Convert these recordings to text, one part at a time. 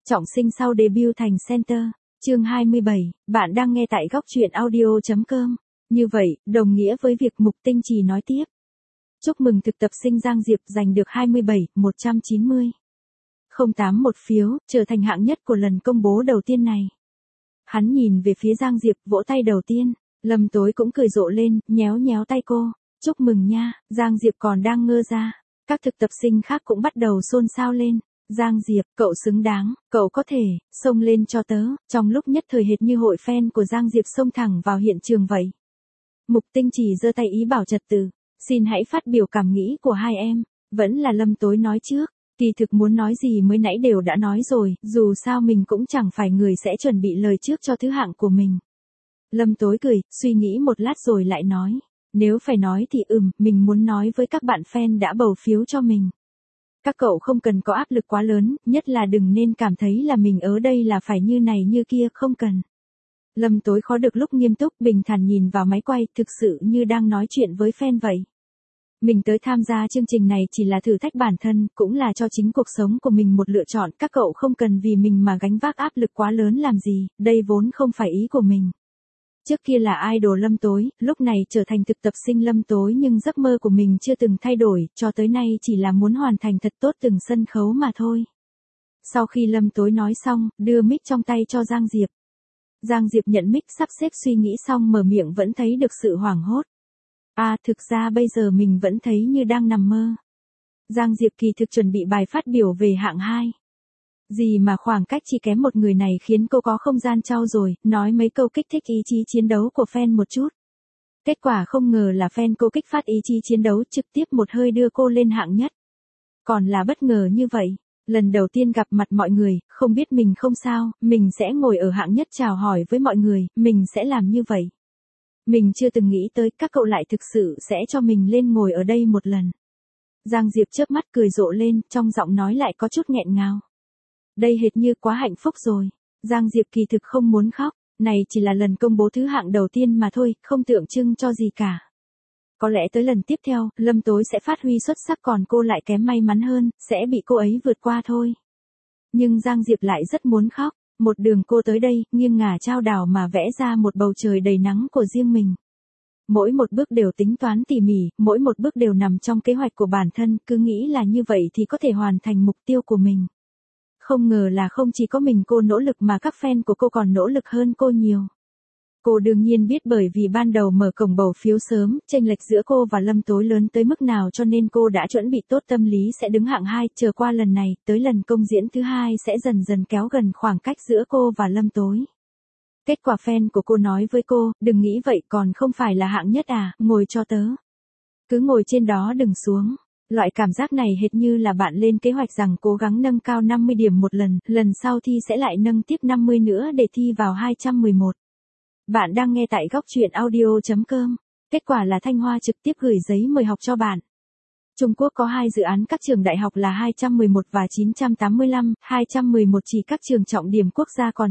Trọng sinh sau debut thành center. Chương 27, bạn đang nghe tại góc truyện audio.com. Như vậy, đồng nghĩa với việc Mục Tinh Trì nói tiếp. Chúc mừng thực tập sinh Giang Diệp giành được 27/190,081 phiếu, trở thành hạng nhất của lần công bố đầu tiên này. Hắn nhìn về phía Giang Diệp, vỗ tay đầu tiên. Lâm Tối cũng cười rộ lên, nhéo nhéo tay cô. Chúc mừng nha. Giang Diệp còn đang ngơ ra. Các thực tập sinh khác cũng bắt đầu xôn xao lên. Giang Diệp, cậu xứng đáng, cậu có thể, xông lên cho tớ. Trong lúc nhất thời hệt như hội fan của Giang Diệp xông thẳng vào hiện trường vậy. Mục Tinh Trì giơ tay ý bảo trật tự. Xin hãy phát biểu cảm nghĩ của hai em. Vẫn là Lâm Tối nói trước. Kỳ thực muốn nói gì mới nãy đều đã nói rồi, dù sao mình cũng chẳng phải người sẽ chuẩn bị lời trước cho thứ hạng của mình. Lâm Tối cười, suy nghĩ một lát rồi lại nói. Nếu phải nói thì mình muốn nói với các bạn fan đã bầu phiếu cho mình. Các cậu không cần có áp lực quá lớn, nhất là đừng nên cảm thấy là mình ở đây là phải như này như kia, không cần. Lâm Tối khó được lúc nghiêm túc bình thản nhìn vào máy quay, thực sự như đang nói chuyện với fan vậy. Mình tới tham gia chương trình này chỉ là thử thách bản thân, cũng là cho chính cuộc sống của mình một lựa chọn. Các cậu không cần vì mình mà gánh vác áp lực quá lớn làm gì, đây vốn không phải ý của mình. Trước kia là idol Lâm Tối, lúc này trở thành thực tập sinh Lâm Tối, nhưng giấc mơ của mình chưa từng thay đổi, cho tới nay chỉ là muốn hoàn thành thật tốt từng sân khấu mà thôi. Sau khi Lâm Tối nói xong, đưa mic trong tay cho Giang Diệp. Giang Diệp nhận mic, sắp xếp suy nghĩ xong mở miệng vẫn thấy được sự hoảng hốt. Thực ra bây giờ mình vẫn thấy như đang nằm mơ. Giang Diệp kỳ thực chuẩn bị bài phát biểu về hạng 2. Gì mà khoảng cách chỉ kém một người này khiến cô có không gian trau dồi, nói mấy câu kích thích ý chí chiến đấu của fan một chút. Kết quả không ngờ là fan cô kích phát ý chí chiến đấu trực tiếp một hơi đưa cô lên hạng nhất. Còn là bất ngờ như vậy, lần đầu tiên gặp mặt mọi người, không biết mình không sao, mình sẽ ngồi ở hạng nhất chào hỏi với mọi người, mình sẽ làm như vậy. Mình chưa từng nghĩ tới các cậu lại thực sự sẽ cho mình lên ngồi ở đây một lần. Giang Diệp chớp mắt cười rộ lên, trong giọng nói lại có chút nghẹn ngào. Đây hệt như quá hạnh phúc rồi. Giang Diệp kỳ thực không muốn khóc, này chỉ là lần công bố thứ hạng đầu tiên mà thôi, không tượng trưng cho gì cả. Có lẽ tới lần tiếp theo, Lâm Tối sẽ phát huy xuất sắc còn cô lại kém may mắn hơn, sẽ bị cô ấy vượt qua thôi. Nhưng Giang Diệp lại rất muốn khóc, một đường cô tới đây, nghiêng ngả chao đảo mà vẽ ra một bầu trời đầy nắng của riêng mình. Mỗi một bước đều tính toán tỉ mỉ, mỗi một bước đều nằm trong kế hoạch của bản thân, cứ nghĩ là như vậy thì có thể hoàn thành mục tiêu của mình. Không ngờ là không chỉ có mình cô nỗ lực mà các fan của cô còn nỗ lực hơn cô nhiều. Cô đương nhiên biết bởi vì ban đầu mở cổng bầu phiếu sớm, chênh lệch giữa cô và Lâm Tối lớn tới mức nào cho nên cô đã chuẩn bị tốt tâm lý sẽ đứng hạng 2, chờ qua lần này, tới lần công diễn thứ hai sẽ dần dần kéo gần khoảng cách giữa cô và Lâm Tối. Kết quả fan của cô nói với cô, đừng nghĩ vậy, còn không phải là hạng nhất ngồi cho tớ. Cứ ngồi trên đó đừng xuống. Loại cảm giác này hệt như là bạn lên kế hoạch rằng cố gắng nâng cao 50 điểm một lần, lần sau thi sẽ lại nâng tiếp 50 nữa để thi vào 211. Bạn đang nghe tại góc truyện audio.com. Kết quả là Thanh Hoa trực tiếp gửi giấy mời học cho bạn. Trung Quốc có 2 dự án các trường đại học là 211 và 985, 211 chỉ các trường trọng điểm quốc gia còn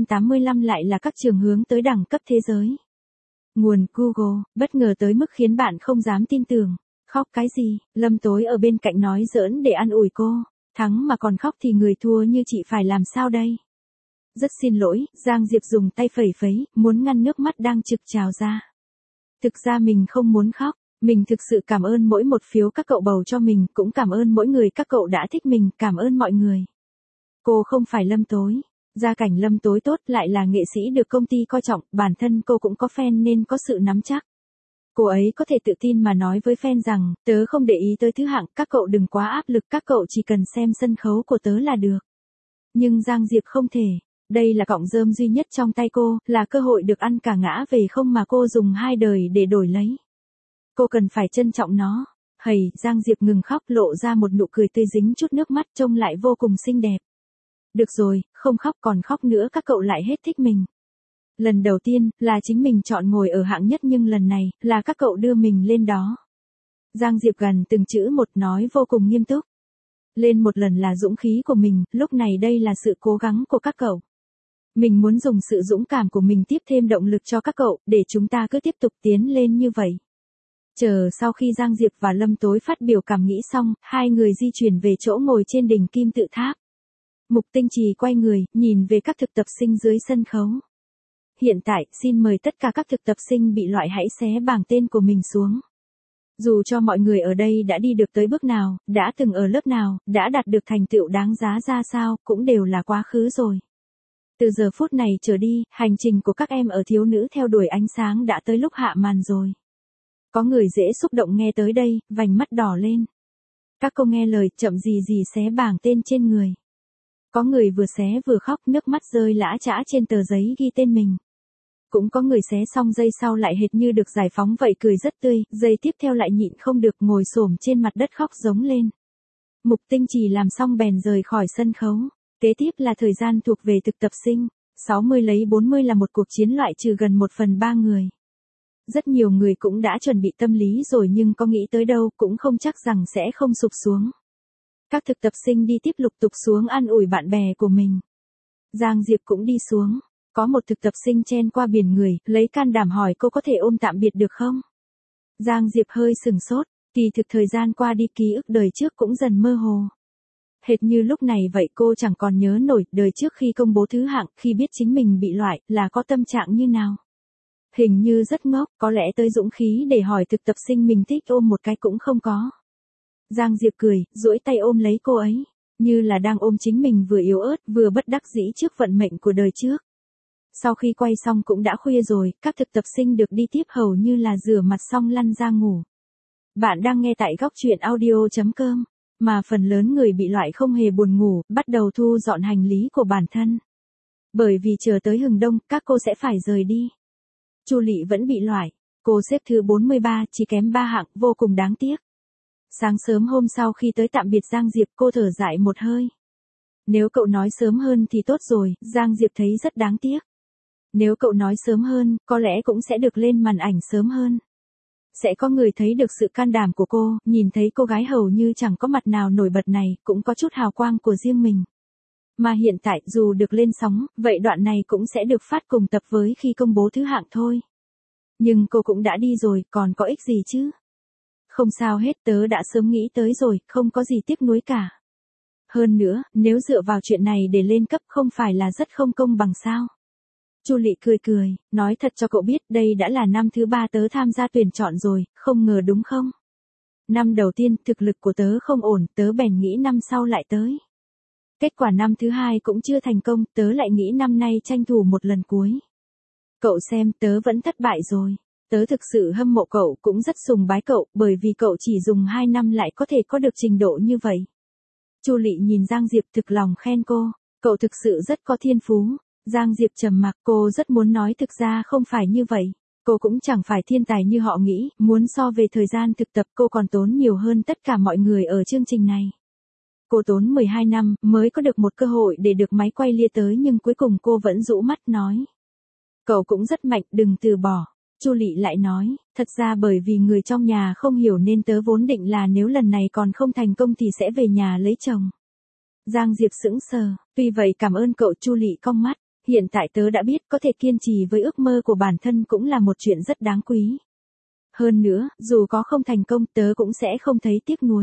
985 lại là các trường hướng tới đẳng cấp thế giới. Nguồn Google, bất ngờ tới mức khiến bạn không dám tin tưởng. Khóc cái gì, Lâm Tối ở bên cạnh nói giỡn để an ủi cô, thắng mà còn khóc thì người thua như chị phải làm sao đây? Rất xin lỗi, Giang Diệp dùng tay phẩy phẩy, muốn ngăn nước mắt đang trực trào ra. Thực ra mình không muốn khóc, mình thực sự cảm ơn mỗi một phiếu các cậu bầu cho mình, cũng cảm ơn mỗi người các cậu đã thích mình, cảm ơn mọi người. Cô không phải Lâm Tối, gia cảnh Lâm Tối tốt lại là nghệ sĩ được công ty coi trọng, bản thân cô cũng có fan nên có sự nắm chắc. Cô ấy có thể tự tin mà nói với fan rằng, tớ không để ý tới thứ hạng, các cậu đừng quá áp lực, các cậu chỉ cần xem sân khấu của tớ là được. Nhưng Giang Diệp không thể, đây là cọng rơm duy nhất trong tay cô, là cơ hội được ăn cả ngã về không mà cô dùng 2 đời để đổi lấy. Cô cần phải trân trọng nó. Giang Diệp ngừng khóc, lộ ra một nụ cười tươi dính chút nước mắt, trông lại vô cùng xinh đẹp. Được rồi, không khóc, còn khóc nữa các cậu lại hết thích mình. Lần đầu tiên, là chính mình chọn ngồi ở hạng nhất nhưng lần này, là các cậu đưa mình lên đó. Giang Diệp gần từng chữ một nói vô cùng nghiêm túc. Lên một lần là dũng khí của mình, lúc này đây là sự cố gắng của các cậu. Mình muốn dùng sự dũng cảm của mình tiếp thêm động lực cho các cậu, để chúng ta cứ tiếp tục tiến lên như vậy. Chờ sau khi Giang Diệp và Lâm Tối phát biểu cảm nghĩ xong, hai người di chuyển về chỗ ngồi trên đỉnh kim tự tháp. Mục Tinh Trì quay người, nhìn về các thực tập sinh dưới sân khấu. Hiện tại, xin mời tất cả các thực tập sinh bị loại hãy xé bảng tên của mình xuống. Dù cho mọi người ở đây đã đi được tới bước nào, đã từng ở lớp nào, đã đạt được thành tựu đáng giá ra sao, cũng đều là quá khứ rồi. Từ giờ phút này trở đi, hành trình của các em ở thiếu nữ theo đuổi ánh sáng đã tới lúc hạ màn rồi. Có người dễ xúc động nghe tới đây, vành mắt đỏ lên. Các cô nghe lời, chậm gì gì xé bảng tên trên người. Có người vừa xé vừa khóc, nước mắt rơi lã chã trên tờ giấy ghi tên mình. Cũng có người xé xong giây sau lại hệt như được giải phóng vậy, cười rất tươi, giây tiếp theo lại nhịn không được ngồi xổm trên mặt đất khóc giống lên. Mục Tinh Trì làm xong bèn rời khỏi sân khấu. Kế tiếp là thời gian thuộc về thực tập sinh. 60 lấy 40 là một cuộc chiến loại trừ gần 1/3 người. Rất nhiều người cũng đã chuẩn bị tâm lý rồi nhưng có nghĩ tới đâu cũng không chắc rằng sẽ không sụp xuống. Các thực tập sinh đi tiếp lục tục xuống an ủi bạn bè của mình. Giang Diệp cũng đi xuống. Có một thực tập sinh chen qua biển người, lấy can đảm hỏi cô có thể ôm tạm biệt được không? Giang Diệp hơi sừng sốt, kỳ thực thời gian qua đi ký ức đời trước cũng dần mơ hồ. Hệt như lúc này vậy, cô chẳng còn nhớ nổi đời trước khi công bố thứ hạng, khi biết chính mình bị loại, là có tâm trạng như nào. Hình như rất ngốc, có lẽ tới dũng khí để hỏi thực tập sinh mình thích ôm một cái cũng không có. Giang Diệp cười, duỗi tay ôm lấy cô ấy, như là đang ôm chính mình vừa yếu ớt, vừa bất đắc dĩ trước vận mệnh của đời trước. Sau khi quay xong cũng đã khuya rồi, các thực tập sinh được đi tiếp hầu như là rửa mặt xong lăn ra ngủ. Bạn đang nghe tại góc truyện audio.com, mà phần lớn người bị loại không hề buồn ngủ, bắt đầu thu dọn hành lý của bản thân. Bởi vì chờ tới hừng đông, các cô sẽ phải rời đi. Chu Lị vẫn bị loại, cô xếp thứ 43, chỉ kém 3 hạng, vô cùng đáng tiếc. Sáng sớm hôm sau khi tới tạm biệt Giang Diệp, cô thở dài một hơi. Nếu cậu nói sớm hơn thì tốt rồi, Giang Diệp thấy rất đáng tiếc. Nếu cậu nói sớm hơn, có lẽ cũng sẽ được lên màn ảnh sớm hơn. Sẽ có người thấy được sự can đảm của cô, nhìn thấy cô gái hầu như chẳng có mặt nào nổi bật này, cũng có chút hào quang của riêng mình. Mà hiện tại, dù được lên sóng, vậy đoạn này cũng sẽ được phát cùng tập với khi công bố thứ hạng thôi. Nhưng cô cũng đã đi rồi, còn có ích gì chứ? Không sao hết, tớ đã sớm nghĩ tới rồi, không có gì tiếc nuối cả. Hơn nữa, nếu dựa vào chuyện này để lên cấp không phải là rất không công bằng sao? Chu Lị cười cười, nói thật cho cậu biết, đây đã là năm thứ 3 tớ tham gia tuyển chọn rồi, không ngờ đúng không? Năm đầu tiên, thực lực của tớ không ổn, tớ bèn nghĩ năm sau lại tới. Kết quả năm thứ 2 cũng chưa thành công, tớ lại nghĩ năm nay tranh thủ một lần cuối. Cậu xem, tớ vẫn thất bại rồi. Tớ thực sự hâm mộ cậu, cũng rất sùng bái cậu, bởi vì cậu chỉ dùng 2 năm lại có thể có được trình độ như vậy. Chu Lị nhìn Giang Diệp thực lòng khen cô, cậu thực sự rất có thiên phú. Giang Diệp trầm mặc, cô rất muốn nói thực ra không phải như vậy. Cô cũng chẳng phải thiên tài như họ nghĩ, muốn so về thời gian thực tập cô còn tốn nhiều hơn tất cả mọi người ở chương trình này. Cô tốn 12 năm mới có được một cơ hội để được máy quay lia tới nhưng cuối cùng cô vẫn rũ mắt nói. Cậu cũng rất mạnh, đừng từ bỏ. Chu Lị lại nói, thật ra bởi vì người trong nhà không hiểu nên tớ vốn định là nếu lần này còn không thành công thì sẽ về nhà lấy chồng. Giang Diệp sững sờ, tuy vậy cảm ơn cậu. Chu Lị cong mắt, hiện tại tớ đã biết có thể kiên trì với ước mơ của bản thân cũng là một chuyện rất đáng quý. Hơn nữa, dù có không thành công tớ cũng sẽ không thấy tiếc nuối.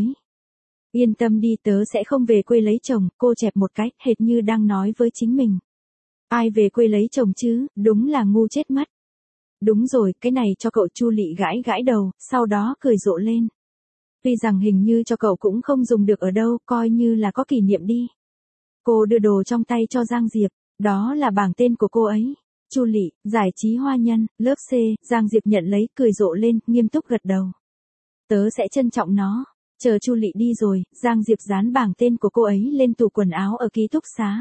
Yên tâm đi, tớ sẽ không về quê lấy chồng. Cô chẹp một cái, hệt như đang nói với chính mình. Ai về quê lấy chồng chứ, đúng là ngu chết mất. Đúng rồi, cái này cho cậu. Chu Lị gãi gãi đầu, sau đó cười rộ lên. Tuy rằng hình như cho cậu cũng không dùng được ở đâu, coi như là có kỷ niệm đi. Cô đưa đồ trong tay cho Giang Diệp, đó là bảng tên của cô ấy. Chu Lị, giải trí hoa nhân, lớp C. Giang Diệp nhận lấy, cười rộ lên, nghiêm túc gật đầu. Tớ sẽ trân trọng nó. Chờ Chu Lị đi rồi, Giang Diệp dán bảng tên của cô ấy lên tủ quần áo ở ký túc xá.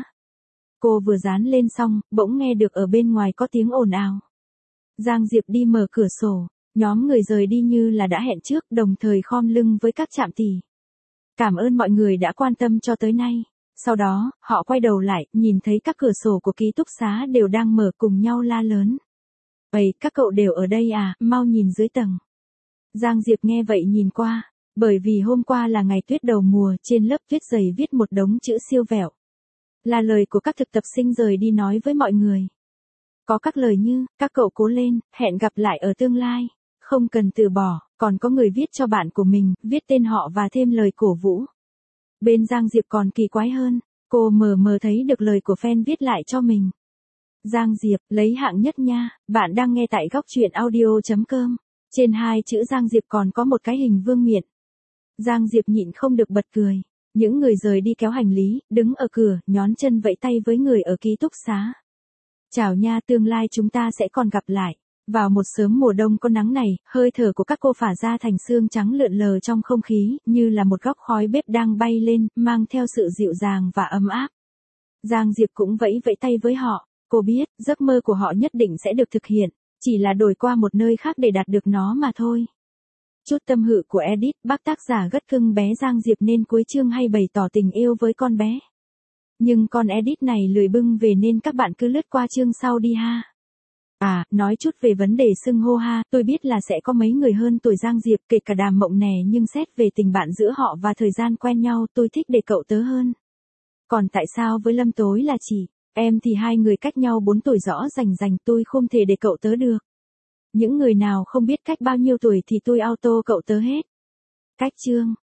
Cô vừa dán lên xong, bỗng nghe được ở bên ngoài có tiếng ồn ào. Giang Diệp đi mở cửa sổ, nhóm người rời đi như là đã hẹn trước, đồng thời khom lưng với các trạm tỷ. Cảm ơn mọi người đã quan tâm cho tới nay. Sau đó, họ quay đầu lại, nhìn thấy các cửa sổ của ký túc xá đều đang mở, cùng nhau la lớn. Ây, các cậu đều ở đây à, mau nhìn dưới tầng. Giang Diệp nghe vậy nhìn qua, bởi vì hôm qua là ngày tuyết đầu mùa, trên lớp tuyết dày viết một đống chữ siêu vẹo. Là lời của các thực tập sinh rời đi nói với mọi người. Có các lời như, các cậu cố lên, hẹn gặp lại ở tương lai, không cần từ bỏ, còn có người viết cho bạn của mình, viết tên họ và thêm lời cổ vũ. Bên Giang Diệp còn kỳ quái hơn, Cô mờ mờ thấy được lời của fan viết lại cho mình. Giang Diệp, lấy hạng nhất nha, bạn đang nghe tại góc truyện audio.com. Trên hai chữ Giang Diệp còn có một cái hình vương miện. Giang Diệp nhịn không được bật cười. Những người rời đi kéo hành lý, đứng ở cửa, nhón chân vẫy tay với người ở ký túc xá. Chào nha, tương lai chúng ta sẽ còn gặp lại. Vào một sớm mùa đông có nắng này, hơi thở của các cô phả ra thành sương trắng lượn lờ trong không khí, như là một góc khói bếp đang bay lên, mang theo sự dịu dàng và ấm áp. Giang Diệp cũng vẫy vẫy tay với họ, cô biết, giấc mơ của họ nhất định sẽ được thực hiện, chỉ là đổi qua một nơi khác để đạt được nó mà thôi. Chút tâm hự của edit, bác tác giả gất cưng bé Giang Diệp nên cuối chương hay bày tỏ tình yêu với con bé. Nhưng con edit này lười bưng về nên các bạn cứ lướt qua chương sau đi ha. À, nói chút về vấn đề xưng hô ha, tôi biết là sẽ có mấy người hơn tuổi Giang Diệp kể cả Đàm Mộng Nè, nhưng xét về tình bạn giữa họ và thời gian quen nhau tôi thích để cậu tớ hơn. Còn tại sao với Lâm Tối là chị, em thì hai người cách nhau 4 tuổi rõ rành tôi không thể để cậu tớ được. Những người nào không biết cách bao nhiêu tuổi thì tôi auto cậu tớ hết. Cách chương.